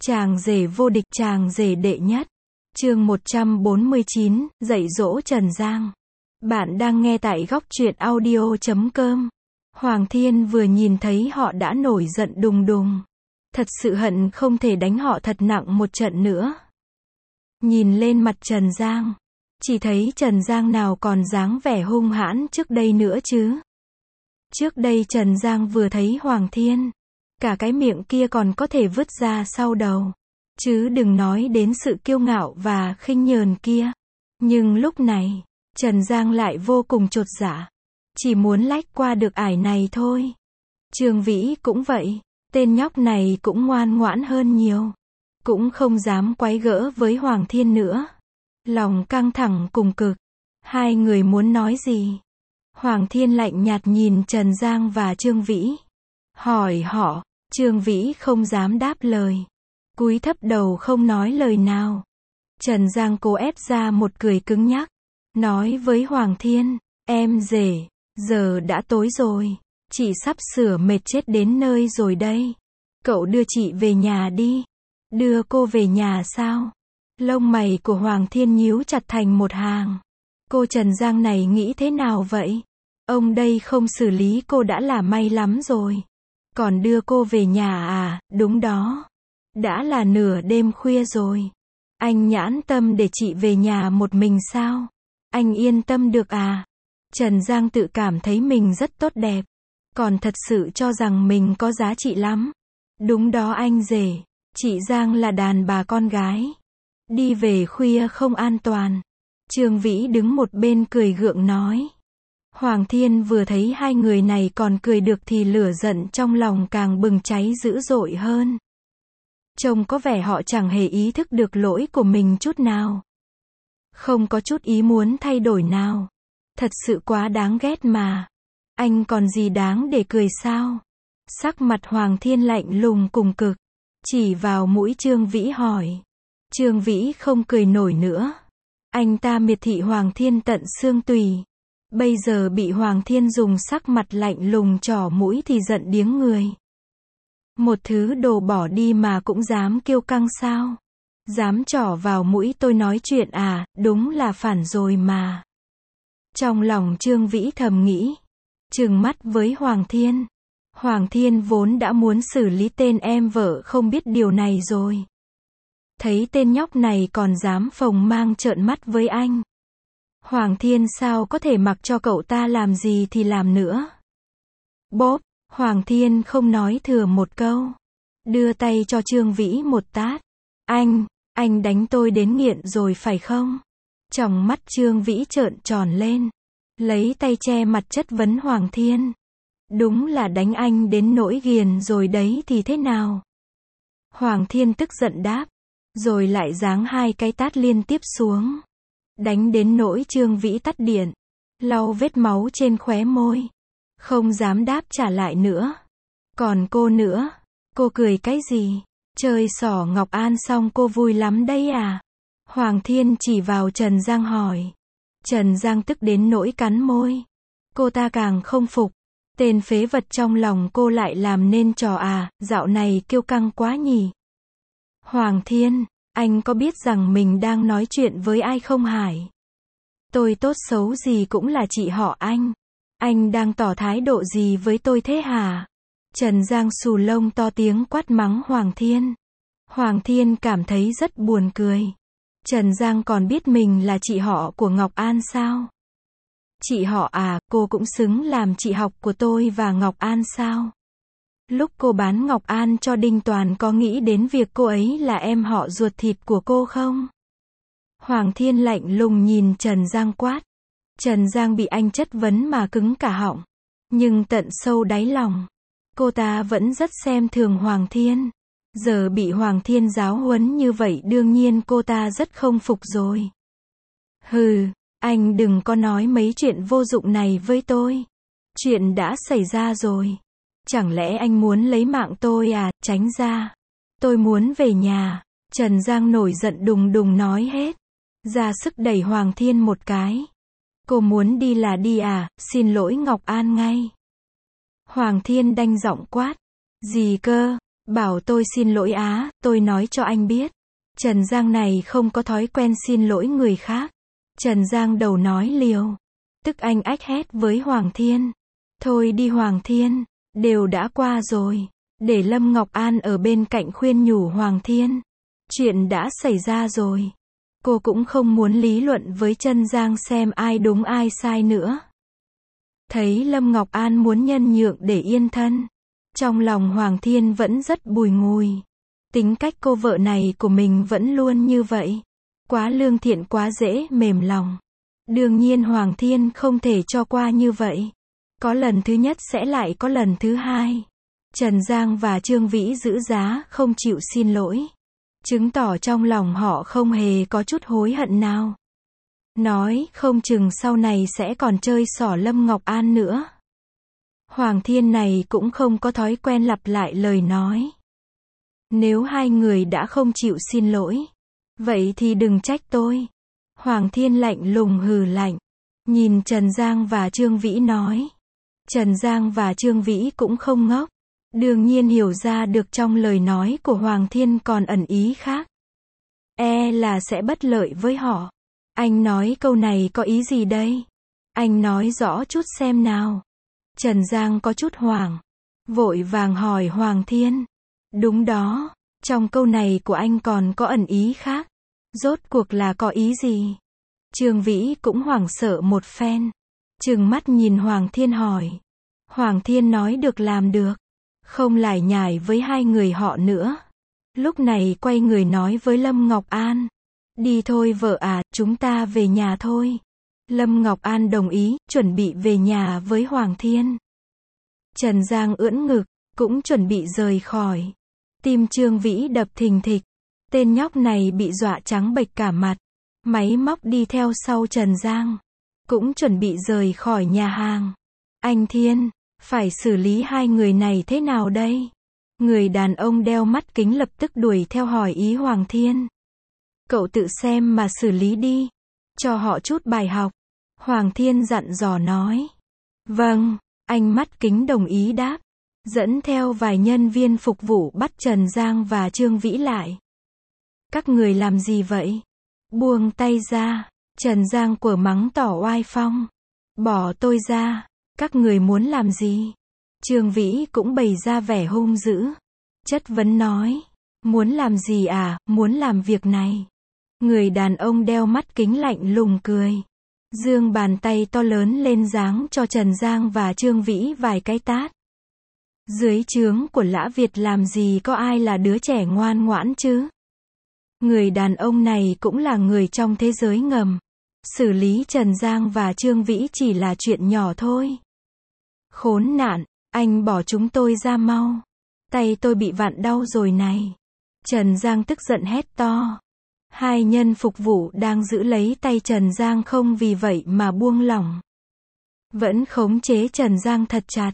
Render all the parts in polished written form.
Chàng rể vô địch, chàng rể đệ nhất. Chương 149, dạy dỗ Trần Giang. Bạn đang nghe tại góc truyện audio.com. Hoàng Thiên vừa nhìn thấy họ đã nổi giận đùng đùng. Thật sự hận không thể đánh họ thật nặng một trận nữa. Nhìn lên mặt Trần Giang, chỉ thấy Trần Giang nào còn dáng vẻ hung hãn trước đây nữa chứ. Trước đây Trần Giang vừa thấy Hoàng Thiên, cả cái miệng kia còn có thể vứt ra sau đầu. Chứ đừng nói đến sự kiêu ngạo và khinh nhờn kia. Nhưng lúc này, Trần Giang lại vô cùng chột dạ. Chỉ muốn lách qua được ải này thôi. Trương Vĩ cũng vậy. Tên nhóc này cũng ngoan ngoãn hơn nhiều. Cũng không dám quấy gỡ với Hoàng Thiên nữa. Lòng căng thẳng cùng cực. Hai người muốn nói gì? Hoàng Thiên lạnh nhạt nhìn Trần Giang và Trương Vĩ. Hỏi họ. Trương Vĩ không dám đáp lời. Cúi thấp đầu không nói lời nào. Trần Giang cố ép ra một cười cứng nhắc. Nói với Hoàng Thiên. Em rể, giờ đã tối rồi. Chị sắp sửa mệt chết đến nơi rồi đây. Cậu đưa chị về nhà đi. Đưa cô về nhà sao? Lông mày của Hoàng Thiên nhíu chặt thành một hàng. Cô Trần Giang này nghĩ thế nào vậy? Ông đây không xử lý cô đã là may lắm rồi. Còn đưa cô về nhà à? Đúng đó. Đã là nửa đêm khuya rồi. Anh nhãn tâm để chị về nhà một mình sao? Anh yên tâm được à? Trần Giang tự cảm thấy mình rất tốt đẹp. Còn thật sự cho rằng mình có giá trị lắm. Đúng đó anh rể. Chị Giang là đàn bà con gái. Đi về khuya không an toàn. Trương Vĩ đứng một bên cười gượng nói. Hoàng Thiên vừa thấy hai người này còn cười được thì lửa giận trong lòng càng bừng cháy dữ dội hơn. Trông có vẻ họ chẳng hề ý thức được lỗi của mình chút nào. Không có chút ý muốn thay đổi nào. Thật sự quá đáng ghét mà. Anh còn gì đáng để cười sao? Sắc mặt Hoàng Thiên lạnh lùng cùng cực. Chỉ vào mũi Trương Vĩ hỏi. Trương Vĩ không cười nổi nữa. Anh ta miệt thị Hoàng Thiên tận xương tùy. Bây giờ bị Hoàng Thiên dùng sắc mặt lạnh lùng trỏ mũi thì giận điếng người. Một thứ đồ bỏ đi mà cũng dám kiêu căng sao? Dám trỏ vào mũi tôi nói chuyện à? Đúng là phản rồi mà. Trong lòng Trương Vĩ thầm nghĩ. Trừng mắt với Hoàng Thiên. Hoàng Thiên vốn đã muốn xử lý tên em vợ không biết điều này rồi. Thấy tên nhóc này còn dám phồng mang trợn mắt với anh. Hoàng Thiên sao có thể mặc cho cậu ta làm gì thì làm nữa. Bốp, Hoàng Thiên không nói thừa một câu. Đưa tay cho Trương Vĩ một tát. Anh đánh tôi đến nghiện rồi phải không? Tròng mắt Trương Vĩ trợn tròn lên. Lấy tay che mặt chất vấn Hoàng Thiên. Đúng là đánh anh đến nỗi ghiền rồi đấy thì thế nào? Hoàng Thiên tức giận đáp. Rồi lại giáng hai cái tát liên tiếp xuống. Đánh đến nỗi Trương Vĩ tắt điện. Lau vết máu trên khóe môi. Không dám đáp trả lại nữa. Còn cô nữa. Cô cười cái gì? Chơi xỏ Ngọc An xong cô vui lắm đấy à? Hoàng Thiên chỉ vào Trần Giang hỏi. Trần Giang tức đến nỗi cắn môi. Cô ta càng không phục. Tên phế vật trong lòng cô lại làm nên trò à? Dạo này kiêu căng quá nhỉ? Hoàng Thiên, anh có biết rằng mình đang nói chuyện với ai không Hải? Tôi tốt xấu gì cũng là chị họ anh. Anh đang tỏ thái độ gì với tôi thế hả? Trần Giang xù lông to tiếng quát mắng Hoàng Thiên. Hoàng Thiên cảm thấy rất buồn cười. Trần Giang còn biết mình là chị họ của Ngọc An sao? Chị họ à? Cô cũng xứng làm chị học của tôi và Ngọc An sao? Lúc cô bán Ngọc An cho Đinh Toàn có nghĩ đến việc cô ấy là em họ ruột thịt của cô không? Hoàng Thiên lạnh lùng nhìn Trần Giang quát. Trần Giang bị anh chất vấn mà cứng cả họng. Nhưng tận sâu đáy lòng, cô ta vẫn rất xem thường Hoàng Thiên. Giờ bị Hoàng Thiên giáo huấn như vậy đương nhiên cô ta rất không phục rồi. Hừ, anh đừng có nói mấy chuyện vô dụng này với tôi. Chuyện đã xảy ra rồi. Chẳng lẽ anh muốn lấy mạng tôi à? Tránh ra. Tôi muốn về nhà. Trần Giang nổi giận đùng đùng nói hết. Ra sức đẩy Hoàng Thiên một cái. Cô muốn đi là đi à? Xin lỗi Ngọc An ngay. Hoàng Thiên đanh giọng quát. Gì cơ? Bảo tôi xin lỗi á, tôi nói cho anh biết. Trần Giang này không có thói quen xin lỗi người khác. Trần Giang đầu nói liều. Tức anh ách hét với Hoàng Thiên. Thôi đi Hoàng Thiên, đều đã qua rồi. Để Lâm Ngọc An ở bên cạnh khuyên nhủ Hoàng Thiên. Chuyện đã xảy ra rồi. Cô cũng không muốn lý luận với Trần Giang xem ai đúng ai sai nữa. Thấy Lâm Ngọc An muốn nhân nhượng để yên thân. Trong lòng Hoàng Thiên vẫn rất bùi ngùi. Tính cách cô vợ này của mình vẫn luôn như vậy. Quá lương thiện, quá dễ mềm lòng. Đương nhiên Hoàng Thiên không thể cho qua như vậy. Có lần thứ nhất sẽ lại có lần thứ hai. Trần Giang và Trương Vĩ giữ giá không chịu xin lỗi. Chứng tỏ trong lòng họ không hề có chút hối hận nào. Nói không chừng sau này sẽ còn chơi xỏ Lâm Ngọc An nữa. Hoàng Thiên này cũng không có thói quen lặp lại lời nói. Nếu hai người đã không chịu xin lỗi, vậy thì đừng trách tôi. Hoàng Thiên lạnh lùng hừ lạnh. Nhìn Trần Giang và Trương Vĩ nói. Trần Giang và Trương Vĩ cũng không ngốc. Đương nhiên hiểu ra được trong lời nói của Hoàng Thiên còn ẩn ý khác. Là sẽ bất lợi với họ. Anh nói câu này có ý gì đây? Anh nói rõ chút xem nào. Trần Giang có chút hoảng. Vội vàng hỏi Hoàng Thiên. Đúng đó, trong câu này của anh còn có ẩn ý khác. Rốt cuộc là có ý gì? Trương Vĩ cũng hoảng sợ một phen. Trừng mắt nhìn Hoàng Thiên hỏi. Hoàng Thiên nói được làm được. Không lải nhải với hai người họ nữa. Lúc này quay người nói với Lâm Ngọc An. Đi thôi vợ à, chúng ta về nhà thôi. Lâm Ngọc An đồng ý, chuẩn bị về nhà với Hoàng Thiên. Trần Giang ưỡn ngực, cũng chuẩn bị rời khỏi. Tim Trương Vĩ đập thình thịch. Tên nhóc này bị dọa trắng bệch cả mặt. Máy móc đi theo sau Trần Giang. Cũng chuẩn bị rời khỏi nhà hàng. Anh Thiên, phải xử lý hai người này thế nào đây? Người đàn ông đeo mắt kính lập tức đuổi theo hỏi ý Hoàng Thiên. Cậu tự xem mà xử lý đi. Cho họ chút bài học. Hoàng Thiên dặn dò nói. Vâng, anh mắt kính đồng ý đáp. Dẫn theo vài nhân viên phục vụ bắt Trần Giang và Trương Vĩ lại. Các người làm gì vậy? Buông tay ra. Trần Giang quở mắng tỏ oai phong. Bỏ tôi ra. Các người muốn làm gì? Trương Vĩ cũng bày ra vẻ hung dữ. Chất vấn nói. Muốn làm gì à? Muốn làm việc này. Người đàn ông đeo mắt kính lạnh lùng cười. Giương bàn tay to lớn lên giáng cho Trần Giang và Trương Vĩ vài cái tát. Dưới trướng của Lã Việt làm gì có ai là đứa trẻ ngoan ngoãn chứ? Người đàn ông này cũng là người trong thế giới ngầm. Xử lý Trần Giang và Trương Vĩ chỉ là chuyện nhỏ thôi. Khốn nạn, anh bỏ chúng tôi ra mau. Tay tôi bị vặn đau rồi này. Trần Giang tức giận hét to. Hai nhân phục vụ đang giữ lấy tay Trần Giang không vì vậy mà buông lỏng. Vẫn khống chế Trần Giang thật chặt.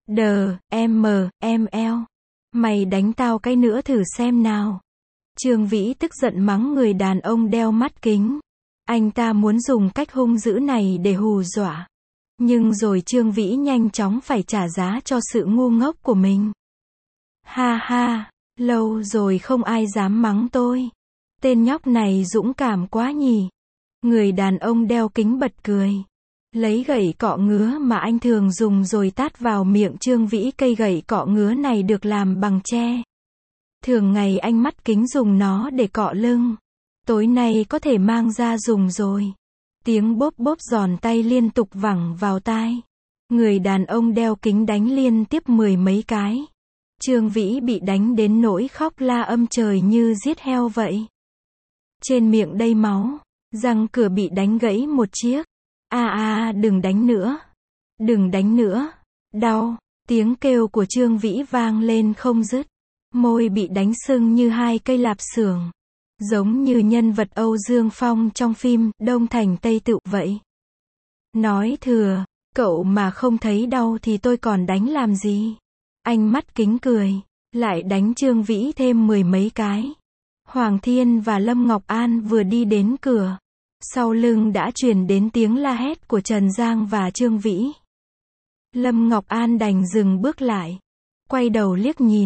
ML, mày đánh tao cái nữa thử xem nào. Trương Vĩ tức giận mắng người đàn ông đeo mắt kính. Anh ta muốn dùng cách hung dữ này để hù dọa. Nhưng rồi Trương Vĩ nhanh chóng phải trả giá cho sự ngu ngốc của mình. Ha ha, lâu rồi không ai dám mắng tôi. Tên nhóc này dũng cảm quá nhỉ. Người đàn ông đeo kính bật cười. Lấy gậy cọ ngứa mà anh thường dùng rồi tát vào miệng Trương Vĩ. Cây gậy cọ ngứa này được làm bằng tre. Thường ngày anh mắt kính dùng nó để cọ lưng. Tối nay có thể mang ra dùng rồi. Tiếng bốp bốp giòn tay liên tục vẳng vào tai. Người đàn ông đeo kính đánh liên tiếp 10 mấy cái. Trương Vĩ bị đánh đến nỗi khóc la âm trời như giết heo vậy. Trên miệng đầy máu. Răng cửa bị đánh gãy một chiếc. Đừng đánh nữa. Đừng đánh nữa. Đau. Tiếng kêu của Trương Vĩ vang lên không dứt. Môi bị đánh sưng như hai cây lạp xưởng. Giống như nhân vật Âu Dương Phong trong phim Đông Thành Tây Tựu vậy. Nói thừa, cậu mà không thấy đau thì tôi còn đánh làm gì? Anh mắt kính cười. Lại đánh Trương Vĩ thêm 10 mấy cái. Hoàng Thiên và Lâm Ngọc An vừa đi đến cửa. Sau lưng đã truyền đến tiếng la hét của Trần Giang và Trương Vĩ. Lâm Ngọc An đành dừng bước lại. Quay đầu liếc nhìn.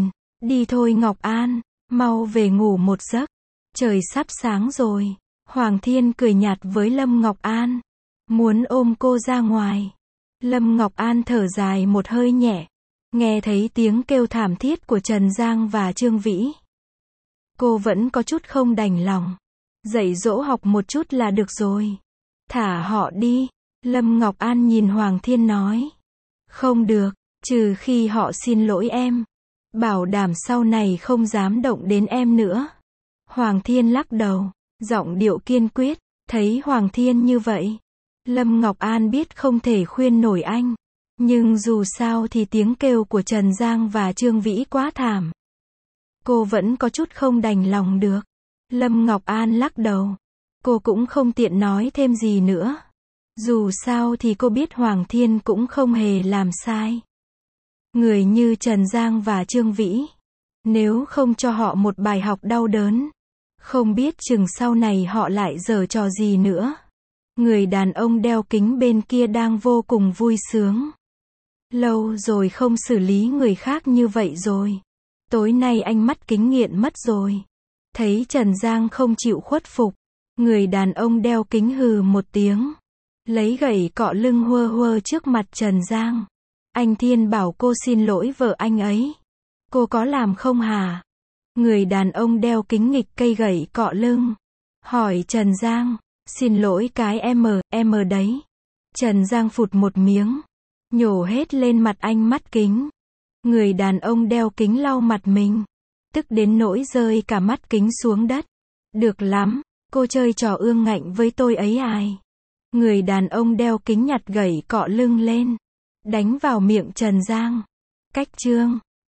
Đi thôi Ngọc An, mau về ngủ một giấc. Trời sắp sáng rồi. Hoàng Thiên cười nhạt với Lâm Ngọc An. Muốn ôm cô ra ngoài. Lâm Ngọc An thở dài một hơi nhẹ. Nghe thấy tiếng kêu thảm thiết của Trần Giang và Trương Vĩ. Cô vẫn có chút không đành lòng. Dạy dỗ học một chút là được rồi. Thả họ đi. Lâm Ngọc An nhìn Hoàng Thiên nói. Không được, trừ khi họ xin lỗi em. Bảo đảm sau này không dám động đến em nữa. Hoàng Thiên lắc đầu, giọng điệu kiên quyết. Thấy Hoàng Thiên như vậy, Lâm Ngọc An biết không thể khuyên nổi anh. Nhưng dù sao thì tiếng kêu của Trần Giang và Trương Vĩ quá thảm. Cô vẫn có chút không đành lòng được. Lâm Ngọc An lắc đầu. Cô cũng không tiện nói thêm gì nữa. Dù sao thì cô biết Hoàng Thiên cũng không hề làm sai. Người như Trần Giang và Trương Vĩ, nếu không cho họ một bài học đau đớn, không biết chừng sau này họ lại giở trò gì nữa. Người đàn ông đeo kính bên kia đang vô cùng vui sướng. Lâu rồi không xử lý người khác như vậy rồi. Tối nay anh mắt kính nghiện mất rồi. Thấy Trần Giang không chịu khuất phục, người đàn ông đeo kính hừ một tiếng. Lấy gậy cọ lưng huơ huơ trước mặt Trần Giang. Anh Thiên bảo cô xin lỗi vợ anh ấy. Cô có làm không hả? Người đàn ông đeo kính nghịch cây gậy cọ lưng. Hỏi Trần Giang. Xin lỗi cái em đấy. Trần Giang phụt một miếng. Nhổ hết lên mặt anh mắt kính. Người đàn ông đeo kính lau mặt mình. Tức đến nỗi rơi cả mắt kính xuống đất. Được lắm, cô chơi trò ương ngạnh với tôi ấy ai? Người đàn ông đeo kính nhặt gậy cọ lưng lên. Đánh vào miệng Trần Giang. Cách chương